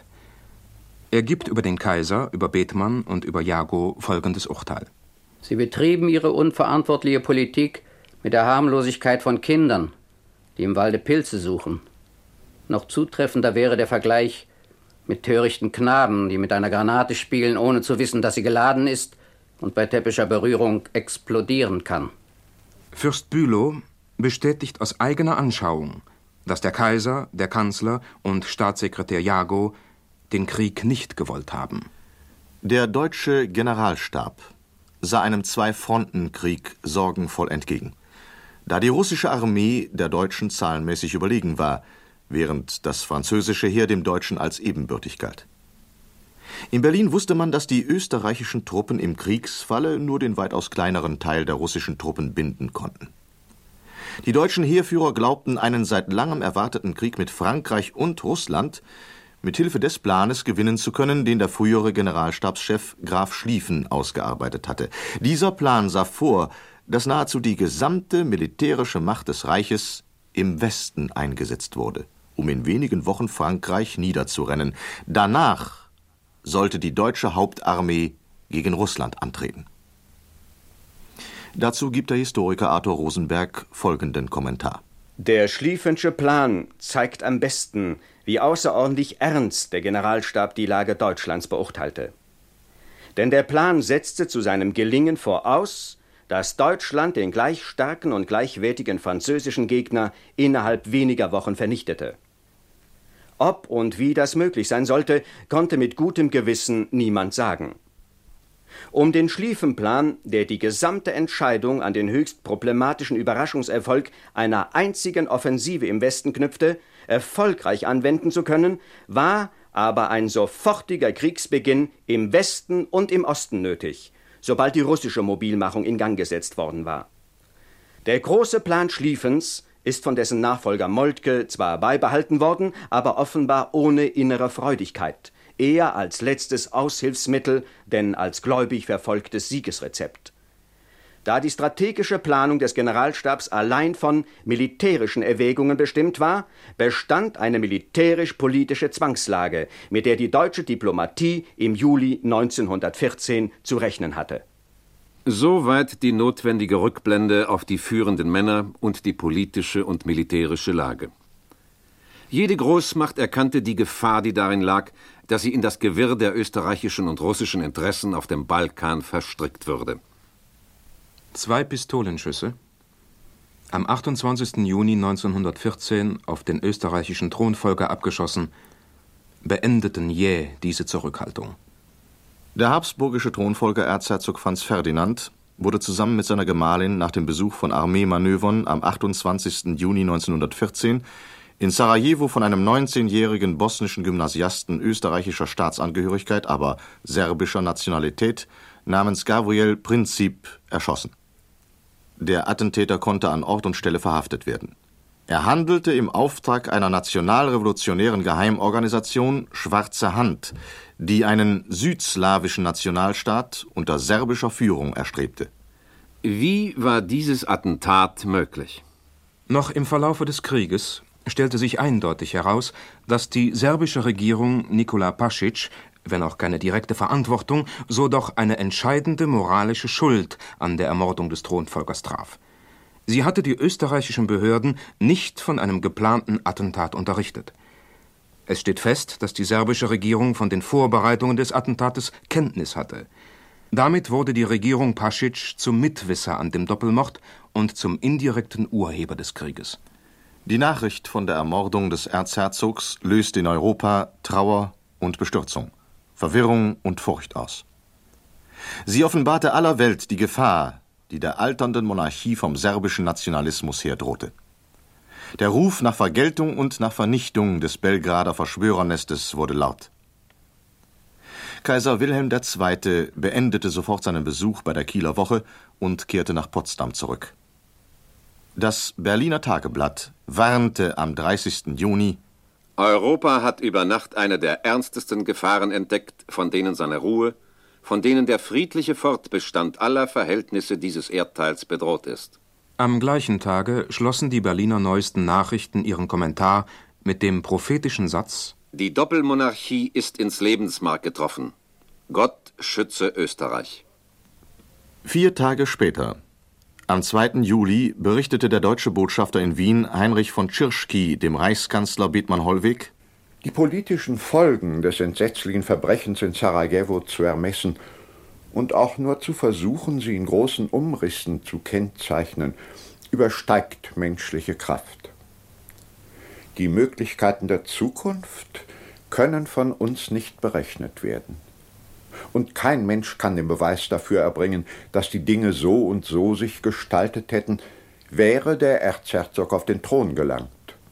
Er gibt über den Kaiser, über Bethmann und über Jagow folgendes Urteil. Sie betrieben ihre unverantwortliche Politik mit der Harmlosigkeit von Kindern, die im Walde Pilze suchen. Noch zutreffender wäre der Vergleich mit törichten Knaben, die mit einer Granate spielen, ohne zu wissen, dass sie geladen ist und bei täppischer Berührung explodieren kann. Fürst Bülow bestätigt aus eigener Anschauung, dass der Kaiser, der Kanzler und Staatssekretär Jagow den Krieg nicht gewollt haben. Der deutsche Generalstab sah einem Zwei-Fronten-Krieg sorgenvoll entgegen, da die russische Armee der Deutschen zahlenmäßig überlegen war, während das französische Heer dem Deutschen als ebenbürtig galt. In Berlin wusste man, dass die österreichischen Truppen im Kriegsfalle nur den weitaus kleineren Teil der russischen Truppen binden konnten. Die deutschen Heerführer glaubten, einen seit langem erwarteten Krieg mit Frankreich und Russland mit Hilfe des Planes gewinnen zu können, den der frühere Generalstabschef Graf Schlieffen ausgearbeitet hatte. Dieser Plan sah vor, dass nahezu die gesamte militärische Macht des Reiches im Westen eingesetzt wurde, um in wenigen Wochen Frankreich niederzurennen. Danach sollte die deutsche Hauptarmee gegen Russland antreten. Dazu gibt der Historiker Arthur Rosenberg folgenden Kommentar. Der Schlieffensche Plan zeigt am besten, wie außerordentlich ernst der Generalstab die Lage Deutschlands beurteilte. Denn der Plan setzte zu seinem Gelingen voraus, dass Deutschland den gleich starken und gleichwertigen französischen Gegner innerhalb weniger Wochen vernichtete. Ob und wie das möglich sein sollte, konnte mit gutem Gewissen niemand sagen. Um den Schlieffenplan, der die gesamte Entscheidung an den höchst problematischen Überraschungserfolg einer einzigen Offensive im Westen knüpfte, erfolgreich anwenden zu können, war aber ein sofortiger Kriegsbeginn im Westen und im Osten nötig, sobald die russische Mobilmachung in Gang gesetzt worden war. Der große Plan Schlieffens ist von dessen Nachfolger Moltke zwar beibehalten worden, aber offenbar ohne innere Freudigkeit, eher als letztes Aushilfsmittel, denn als gläubig verfolgtes Siegesrezept. Da die strategische Planung des Generalstabs allein von militärischen Erwägungen bestimmt war, bestand eine militärisch-politische Zwangslage, mit der die deutsche Diplomatie im Juli neunzehnhundertvierzehn zu rechnen hatte. Soweit die notwendige Rückblende auf die führenden Männer und die politische und militärische Lage. Jede Großmacht erkannte die Gefahr, die darin lag, dass sie in das Gewirr der österreichischen und russischen Interessen auf dem Balkan verstrickt würde. Zwei Pistolenschüsse, am achtundzwanzigsten Juni neunzehnhundertvierzehn auf den österreichischen Thronfolger abgeschossen, beendeten jäh diese Zurückhaltung. Der habsburgische Thronfolger Erzherzog Franz Ferdinand wurde zusammen mit seiner Gemahlin nach dem Besuch von Armeemanövern am achtundzwanzigsten Juni neunzehnhundertvierzehn in Sarajevo von einem neunzehnjährigen bosnischen Gymnasiasten österreichischer Staatsangehörigkeit, aber serbischer Nationalität, namens Gavril Princip erschossen. Der Attentäter konnte an Ort und Stelle verhaftet werden. Er handelte im Auftrag einer nationalrevolutionären Geheimorganisation Schwarze Hand, die einen südslawischen Nationalstaat unter serbischer Führung erstrebte. Wie war dieses Attentat möglich? Noch im Verlaufe des Krieges stellte sich eindeutig heraus, dass die serbische Regierung Nikola Pašić, wenn auch keine direkte Verantwortung, so doch eine entscheidende moralische Schuld an der Ermordung des Thronfolgers traf. Sie hatte die österreichischen Behörden nicht von einem geplanten Attentat unterrichtet. Es steht fest, dass die serbische Regierung von den Vorbereitungen des Attentates Kenntnis hatte. Damit wurde die Regierung Pašić zum Mitwisser an dem Doppelmord und zum indirekten Urheber des Krieges. Die Nachricht von der Ermordung des Erzherzogs löste in Europa Trauer und Bestürzung, Verwirrung und Furcht aus. Sie offenbarte aller Welt die Gefahr, die der alternden Monarchie vom serbischen Nationalismus her drohte. Der Ruf nach Vergeltung und nach Vernichtung des Belgrader Verschwörernestes wurde laut. Kaiser Wilhelm der Zweite beendete sofort seinen Besuch bei der Kieler Woche und kehrte nach Potsdam zurück. Das Berliner Tageblatt warnte am dreißigsten Juni: Europa hat über Nacht eine der ernstesten Gefahren entdeckt, von denen seine Ruhe, von denen der friedliche Fortbestand aller Verhältnisse dieses Erdteils bedroht ist. Am gleichen Tage schlossen die Berliner Neuesten Nachrichten ihren Kommentar mit dem prophetischen Satz: Die Doppelmonarchie ist ins Lebensmark getroffen. Gott schütze Österreich. Vier Tage später, am zweiten Juli, berichtete der deutsche Botschafter in Wien, Heinrich von Tschirschky, dem Reichskanzler Bethmann Hollweg: Die politischen Folgen des entsetzlichen Verbrechens in Sarajevo zu ermessen und auch nur zu versuchen, sie in großen Umrissen zu kennzeichnen, übersteigt menschliche Kraft. Die Möglichkeiten der Zukunft können von uns nicht berechnet werden. Und kein Mensch kann den Beweis dafür erbringen, dass die Dinge so und so sich gestaltet hätten, wäre der Erzherzog auf den Thron gelangt.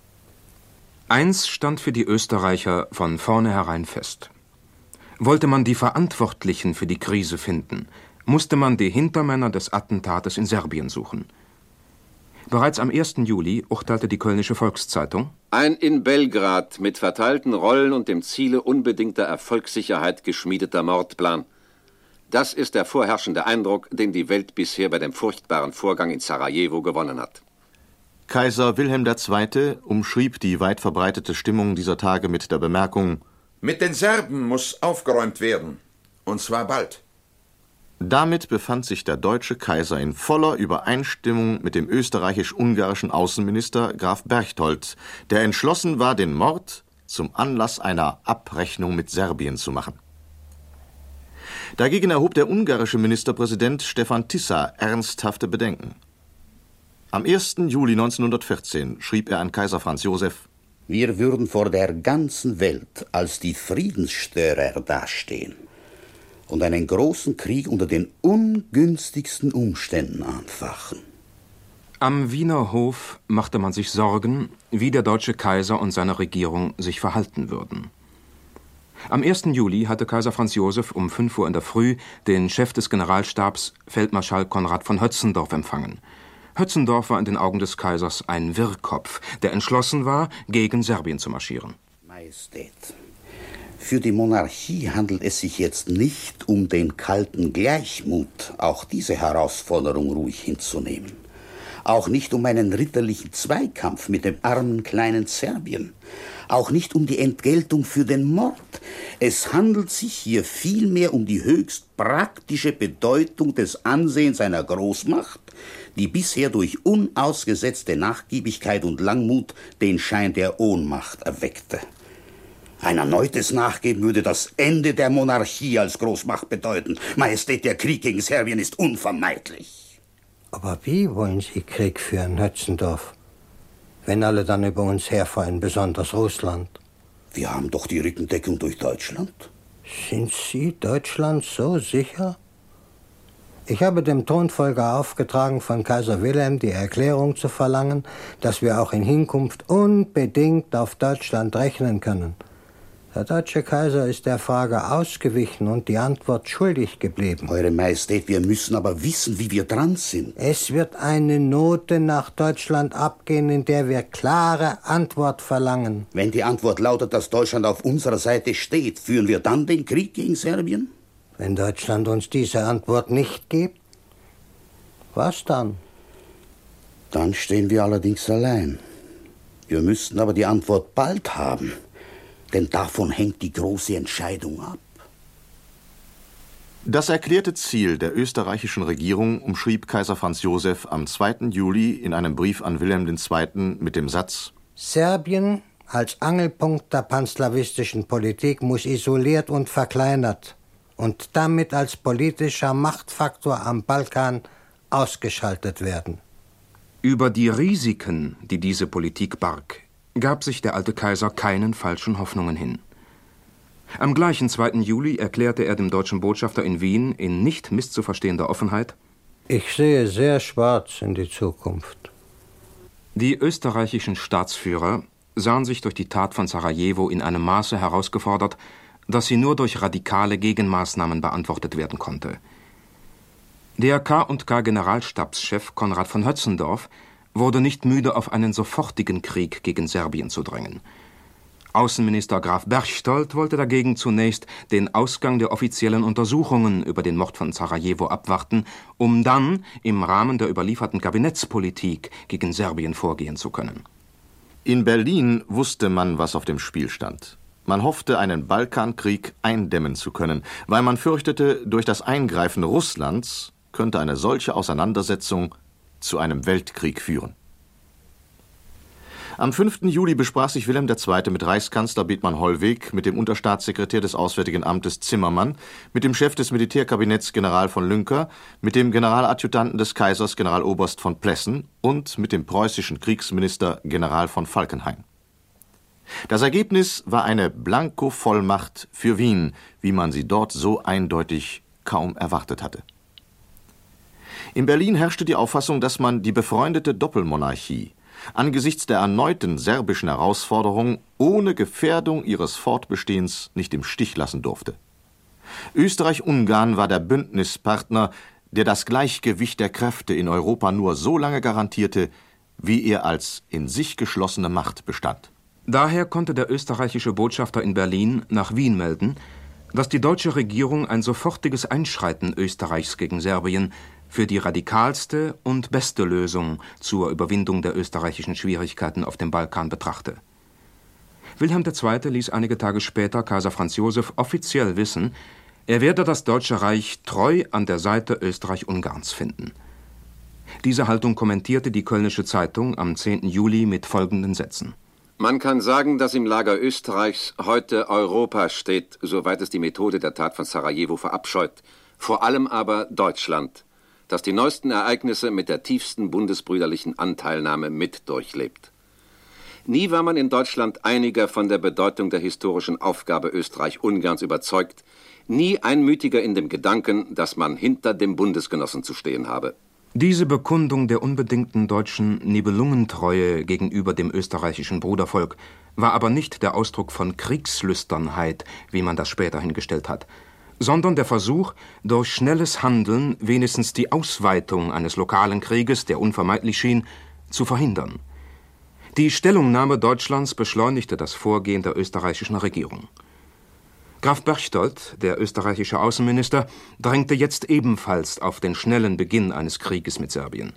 Eins stand für die Österreicher von vornherein fest. Wollte man die Verantwortlichen für die Krise finden, musste man die Hintermänner des Attentates in Serbien suchen. Bereits am ersten Juli urteilte die Kölnische Volkszeitung: Ein in Belgrad mit verteilten Rollen und dem Ziele unbedingter Erfolgssicherheit geschmiedeter Mordplan. Das ist der vorherrschende Eindruck, den die Welt bisher bei dem furchtbaren Vorgang in Sarajevo gewonnen hat. Kaiser Wilhelm der Zweite umschrieb die weit verbreitete Stimmung dieser Tage mit der Bemerkung: Mit den Serben muss aufgeräumt werden, und zwar bald. Damit befand sich der deutsche Kaiser in voller Übereinstimmung mit dem österreichisch-ungarischen Außenminister Graf Berchtold, der entschlossen war, den Mord zum Anlass einer Abrechnung mit Serbien zu machen. Dagegen erhob der ungarische Ministerpräsident Stefan Tisza ernsthafte Bedenken. Am ersten Juli neunzehnhundertvierzehn schrieb er an Kaiser Franz Josef: Wir würden vor der ganzen Welt als die Friedensstörer dastehen und einen großen Krieg unter den ungünstigsten Umständen anfachen. Am Wiener Hof machte man sich Sorgen, wie der deutsche Kaiser und seine Regierung sich verhalten würden. Am ersten Juli hatte Kaiser Franz Josef um fünf Uhr in der Früh den Chef des Generalstabs, Feldmarschall Konrad von Hötzendorf, empfangen. Hötzendorf war in den Augen des Kaisers ein Wirrkopf, der entschlossen war, gegen Serbien zu marschieren. Majestät, für die Monarchie handelt es sich jetzt nicht um den kalten Gleichmut, auch diese Herausforderung ruhig hinzunehmen. auch nicht um einen ritterlichen Zweikampf mit dem armen kleinen Serbien, auch nicht um die Entgeltung für den Mord. Es handelt sich hier vielmehr um die höchst praktische Bedeutung des Ansehens einer Großmacht, die bisher durch unausgesetzte Nachgiebigkeit und Langmut den Schein der Ohnmacht erweckte. Ein erneutes Nachgeben würde das Ende der Monarchie als Großmacht bedeuten. Majestät, der Krieg gegen Serbien ist unvermeidlich. Aber wie wollen Sie Krieg führen, Hötzendorf, wenn alle dann über uns herfallen, besonders Russland? Wir haben doch die Rückendeckung durch Deutschland. Sind Sie Deutschland so sicher? Ich habe dem Thronfolger aufgetragen, von Kaiser Wilhelm die Erklärung zu verlangen, dass wir auch in Hinkunft unbedingt auf Deutschland rechnen können. Der deutsche Kaiser ist der Frage ausgewichen und die Antwort schuldig geblieben. Eure Majestät, wir müssen aber wissen, wie wir dran sind. Es wird eine Note nach Deutschland abgehen, in der wir klare Antwort verlangen. Wenn die Antwort lautet, dass Deutschland auf unserer Seite steht, führen wir dann den Krieg gegen Serbien? Wenn Deutschland uns diese Antwort nicht gibt, was dann? Dann stehen wir allerdings allein. Wir müssten aber die Antwort bald haben. Denn davon hängt die große Entscheidung ab. Das erklärte Ziel der österreichischen Regierung umschrieb Kaiser Franz Josef am zweiten Juli in einem Brief an Wilhelm der Zweite. Mit dem Satz: Serbien als Angelpunkt der panslawistischen Politik muss isoliert und verkleinert und damit als politischer Machtfaktor am Balkan ausgeschaltet werden. Über die Risiken, die diese Politik barg, gab sich der alte Kaiser keinen falschen Hoffnungen hin. Am gleichen zweiten Juli erklärte er dem deutschen Botschafter in Wien in nicht misszuverstehender Offenheit: Ich sehe sehr schwarz in die Zukunft. Die österreichischen Staatsführer sahen sich durch die Tat von Sarajevo in einem Maße herausgefordert, dass sie nur durch radikale Gegenmaßnahmen beantwortet werden konnte. Der K und K-Generalstabschef Konrad von Hötzendorf wurde nicht müde, auf einen sofortigen Krieg gegen Serbien zu drängen. Außenminister Graf Berchtold wollte dagegen zunächst den Ausgang der offiziellen Untersuchungen über den Mord von Sarajevo abwarten, um dann im Rahmen der überlieferten Kabinettspolitik gegen Serbien vorgehen zu können. In Berlin wusste man, was auf dem Spiel stand. Man hoffte, einen Balkankrieg eindämmen zu können, weil man fürchtete, durch das Eingreifen Russlands könnte eine solche Auseinandersetzung zu einem Weltkrieg führen. Am fünften Juli besprach sich Wilhelm der Zweite. mit Reichskanzler Bethmann Hollweg, mit dem Unterstaatssekretär des Auswärtigen Amtes Zimmermann, mit dem Chef des Militärkabinetts General von Lüncker, mit dem Generaladjutanten des Kaisers Generaloberst von Plessen und mit dem preußischen Kriegsminister General von Falkenhayn. Das Ergebnis war eine Blanko-Vollmacht für Wien, wie man sie dort so eindeutig kaum erwartet hatte. In Berlin herrschte die Auffassung, dass man die befreundete Doppelmonarchie angesichts der erneuten serbischen Herausforderung ohne Gefährdung ihres Fortbestehens nicht im Stich lassen durfte. Österreich-Ungarn war der Bündnispartner, der das Gleichgewicht der Kräfte in Europa nur so lange garantierte, wie er als in sich geschlossene Macht bestand. Daher konnte der österreichische Botschafter in Berlin nach Wien melden, dass die deutsche Regierung ein sofortiges Einschreiten Österreichs gegen Serbien für die radikalste und beste Lösung zur Überwindung der österreichischen Schwierigkeiten auf dem Balkan betrachte. Wilhelm der Zweite. ließ einige Tage später Kaiser Franz Josef offiziell wissen, er werde das Deutsche Reich treu an der Seite Österreich-Ungarns finden. Diese Haltung kommentierte die Kölnische Zeitung am zehnten Juli mit folgenden Sätzen: Man kann sagen, dass im Lager Österreichs heute Europa steht, soweit es die Methode der Tat von Sarajevo verabscheut, vor allem aber Deutschland, das die neuesten Ereignisse mit der tiefsten bundesbrüderlichen Anteilnahme mit durchlebt. Nie war man in Deutschland einiger von der Bedeutung der historischen Aufgabe Österreich-Ungarns überzeugt, nie einmütiger in dem Gedanken, dass man hinter dem Bundesgenossen zu stehen habe. Diese Bekundung der unbedingten deutschen Nibelungentreue gegenüber dem österreichischen Brudervolk war aber nicht der Ausdruck von Kriegslüsternheit, wie man das später hingestellt hat, sondern der Versuch, durch schnelles Handeln wenigstens die Ausweitung eines lokalen Krieges, der unvermeidlich schien, zu verhindern. Die Stellungnahme Deutschlands beschleunigte das Vorgehen der österreichischen Regierung. Graf Berchtold, der österreichische Außenminister, drängte jetzt ebenfalls auf den schnellen Beginn eines Krieges mit Serbien.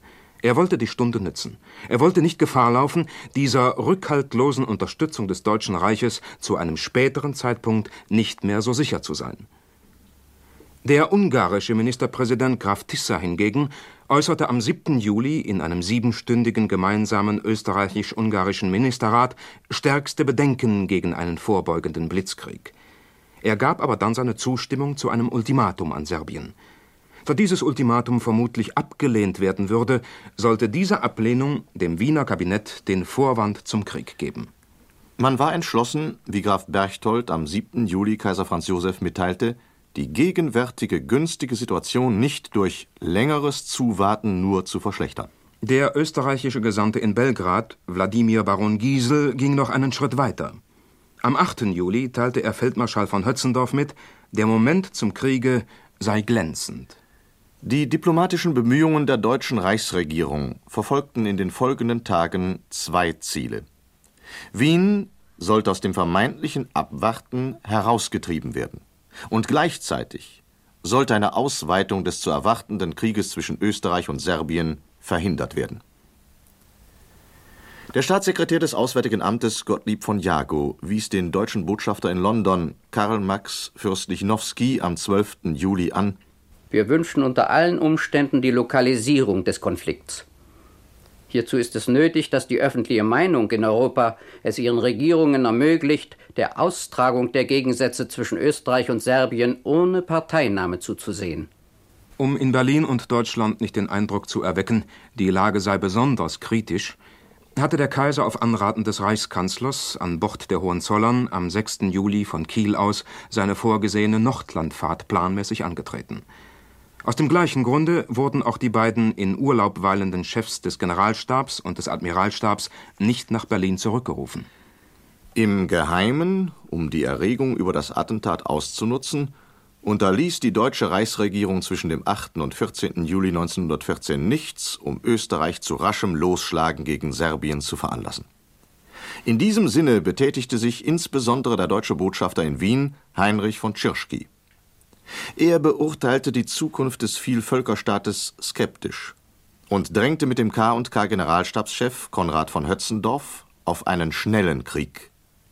Er wollte die Stunde nützen. Er wollte nicht Gefahr laufen, dieser rückhaltlosen Unterstützung des Deutschen Reiches zu einem späteren Zeitpunkt nicht mehr so sicher zu sein. Der ungarische Ministerpräsident Graf Tisza hingegen äußerte am siebten Juli in einem siebenstündigen gemeinsamen österreichisch-ungarischen Ministerrat stärkste Bedenken gegen einen vorbeugenden Blitzkrieg. Er gab aber dann seine Zustimmung zu einem Ultimatum an Serbien. Da dieses Ultimatum vermutlich abgelehnt werden würde, sollte diese Ablehnung dem Wiener Kabinett den Vorwand zum Krieg geben. Man war entschlossen, wie Graf Berchtold am siebten Juli Kaiser Franz Josef mitteilte, die gegenwärtige günstige Situation nicht durch längeres Zuwarten nur zu verschlechtern. Der österreichische Gesandte in Belgrad, Wladimir Baron Giesel, ging noch einen Schritt weiter. Am achten Juli teilte er Feldmarschall von Hötzendorf mit, der Moment zum Kriege sei glänzend. Die diplomatischen Bemühungen der deutschen Reichsregierung verfolgten in den folgenden Tagen zwei Ziele. Wien sollte aus dem vermeintlichen Abwarten herausgetrieben werden. Und gleichzeitig sollte eine Ausweitung des zu erwartenden Krieges zwischen Österreich und Serbien verhindert werden. Der Staatssekretär des Auswärtigen Amtes Gottlieb von Jagow wies den deutschen Botschafter in London, Karl Max Fürst Lichnowsky, am zwölften Juli an: Wir wünschen unter allen Umständen die Lokalisierung des Konflikts. Hierzu ist es nötig, dass die öffentliche Meinung in Europa es ihren Regierungen ermöglicht, der Austragung der Gegensätze zwischen Österreich und Serbien ohne Parteinahme zuzusehen. Um in Berlin und Deutschland nicht den Eindruck zu erwecken, die Lage sei besonders kritisch, hatte der Kaiser auf Anraten des Reichskanzlers an Bord der Hohenzollern am sechsten Juli von Kiel aus seine vorgesehene Nordlandfahrt planmäßig angetreten. Aus dem gleichen Grunde wurden auch die beiden in Urlaub weilenden Chefs des Generalstabs und des Admiralstabs nicht nach Berlin zurückgerufen. Im Geheimen, um die Erregung über das Attentat auszunutzen, unterließ die deutsche Reichsregierung zwischen dem achten und vierzehnten Juli neunzehnhundertvierzehn nichts, um Österreich zu raschem Losschlagen gegen Serbien zu veranlassen. In diesem Sinne betätigte sich insbesondere der deutsche Botschafter in Wien, Heinrich von Tschirschky. Er beurteilte die Zukunft des Vielvölkerstaates skeptisch und drängte mit dem K und K Generalstabschef Konrad von Hötzendorf auf einen schnellen Krieg.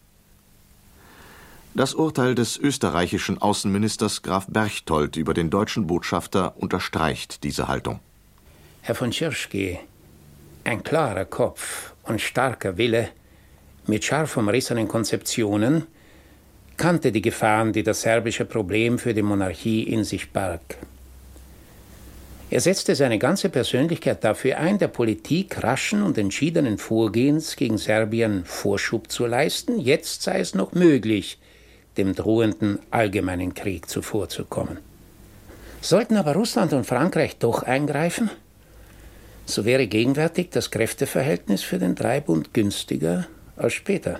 Das Urteil des österreichischen Außenministers Graf Berchtold über den deutschen Botschafter unterstreicht diese Haltung. Herr von Tschirschky, ein klarer Kopf und starker Wille mit scharf umrissenen Konzeptionen, kannte die Gefahren, die das serbische Problem für die Monarchie in sich barg. Er setzte seine ganze Persönlichkeit dafür ein, der Politik raschen und entschiedenen Vorgehens gegen Serbien Vorschub zu leisten. Jetzt sei es noch möglich, dem drohenden allgemeinen Krieg zuvorzukommen. Sollten aber Russland und Frankreich doch eingreifen, so wäre gegenwärtig das Kräfteverhältnis für den Dreibund günstiger als später.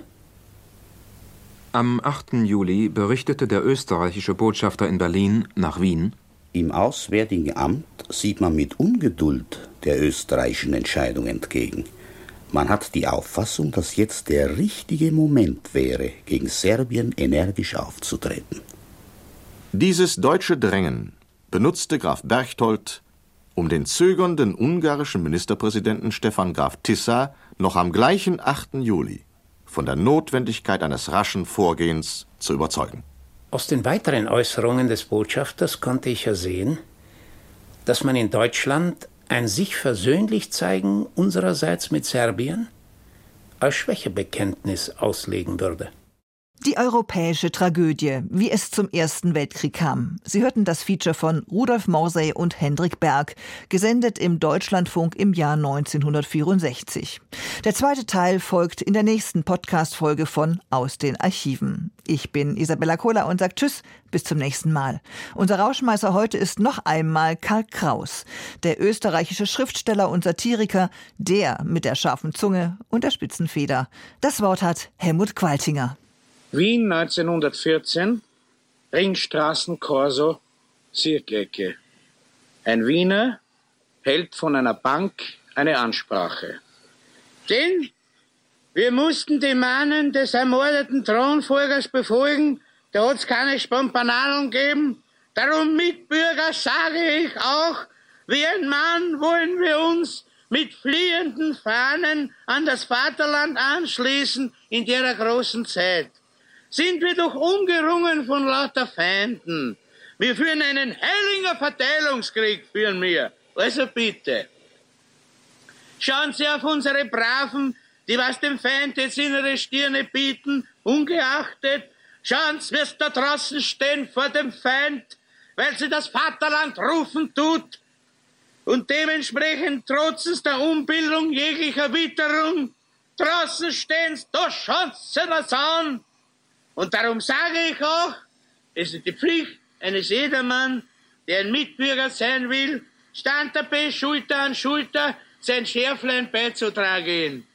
Am achten Juli berichtete der österreichische Botschafter in Berlin nach Wien: Im Auswärtigen Amt sieht man mit Ungeduld der österreichischen Entscheidung entgegen. Man hat die Auffassung, dass jetzt der richtige Moment wäre, gegen Serbien energisch aufzutreten. Dieses deutsche Drängen benutzte Graf Berchtold, um den zögernden ungarischen Ministerpräsidenten Stefan Graf Tisza noch am gleichen achten Juli von der Notwendigkeit eines raschen Vorgehens zu überzeugen. Aus den weiteren Äußerungen des Botschafters konnte ich ersehen, dass man in Deutschland ein sich versöhnlich zeigen unsererseits mit Serbien als Schwächebekenntnis auslegen würde. Die europäische Tragödie, wie es zum Ersten Weltkrieg kam. Sie hörten das Feature von Rudolf Morsey und Hendrik Berg, gesendet im Deutschlandfunk im Jahr neunzehnhundertvierundsechzig. Der zweite Teil folgt in der nächsten Podcast-Folge von Aus den Archiven. Ich bin Isabella Kohler und sage Tschüss, bis zum nächsten Mal. Unser Rauschmeißer heute ist noch einmal Karl Kraus, der österreichische Schriftsteller und Satiriker, der mit der scharfen Zunge und der spitzen Feder. Das Wort hat Helmut Qualtinger. Wien neunzehnhundertvierzehn, Ringstraßen-Korso, Zirkecke. Ein Wiener hält von einer Bank eine Ansprache. Denn wir mussten die Mahnen des ermordeten Thronfolgers befolgen, da hat's keine Spampanalen geben. Darum, Mitbürger, sage ich auch, wie ein Mann wollen wir uns mit fliehenden Fahnen an das Vaterland anschließen in der großen Zeit. Sind wir doch umgerungen von lauter Feinden. Wir führen einen heiligen Verteilungskrieg, führen wir. Also bitte. Schauen Sie auf unsere Braven, die was dem Feind jetzt in ihre Stirne bieten, ungeachtet. Schauen Sie, wie es da draußen stehen vor dem Feind, weil sie das Vaterland rufen tut. Und dementsprechend trotz der Umbildung jeglicher Witterung. Draußen stehen's, da schaut's sie das an. Und darum sage ich auch, es ist die Pflicht eines jedermann, der ein Mitbürger sein will, Stand dabei, Schulter an Schulter, sein Schärflein beizutragen.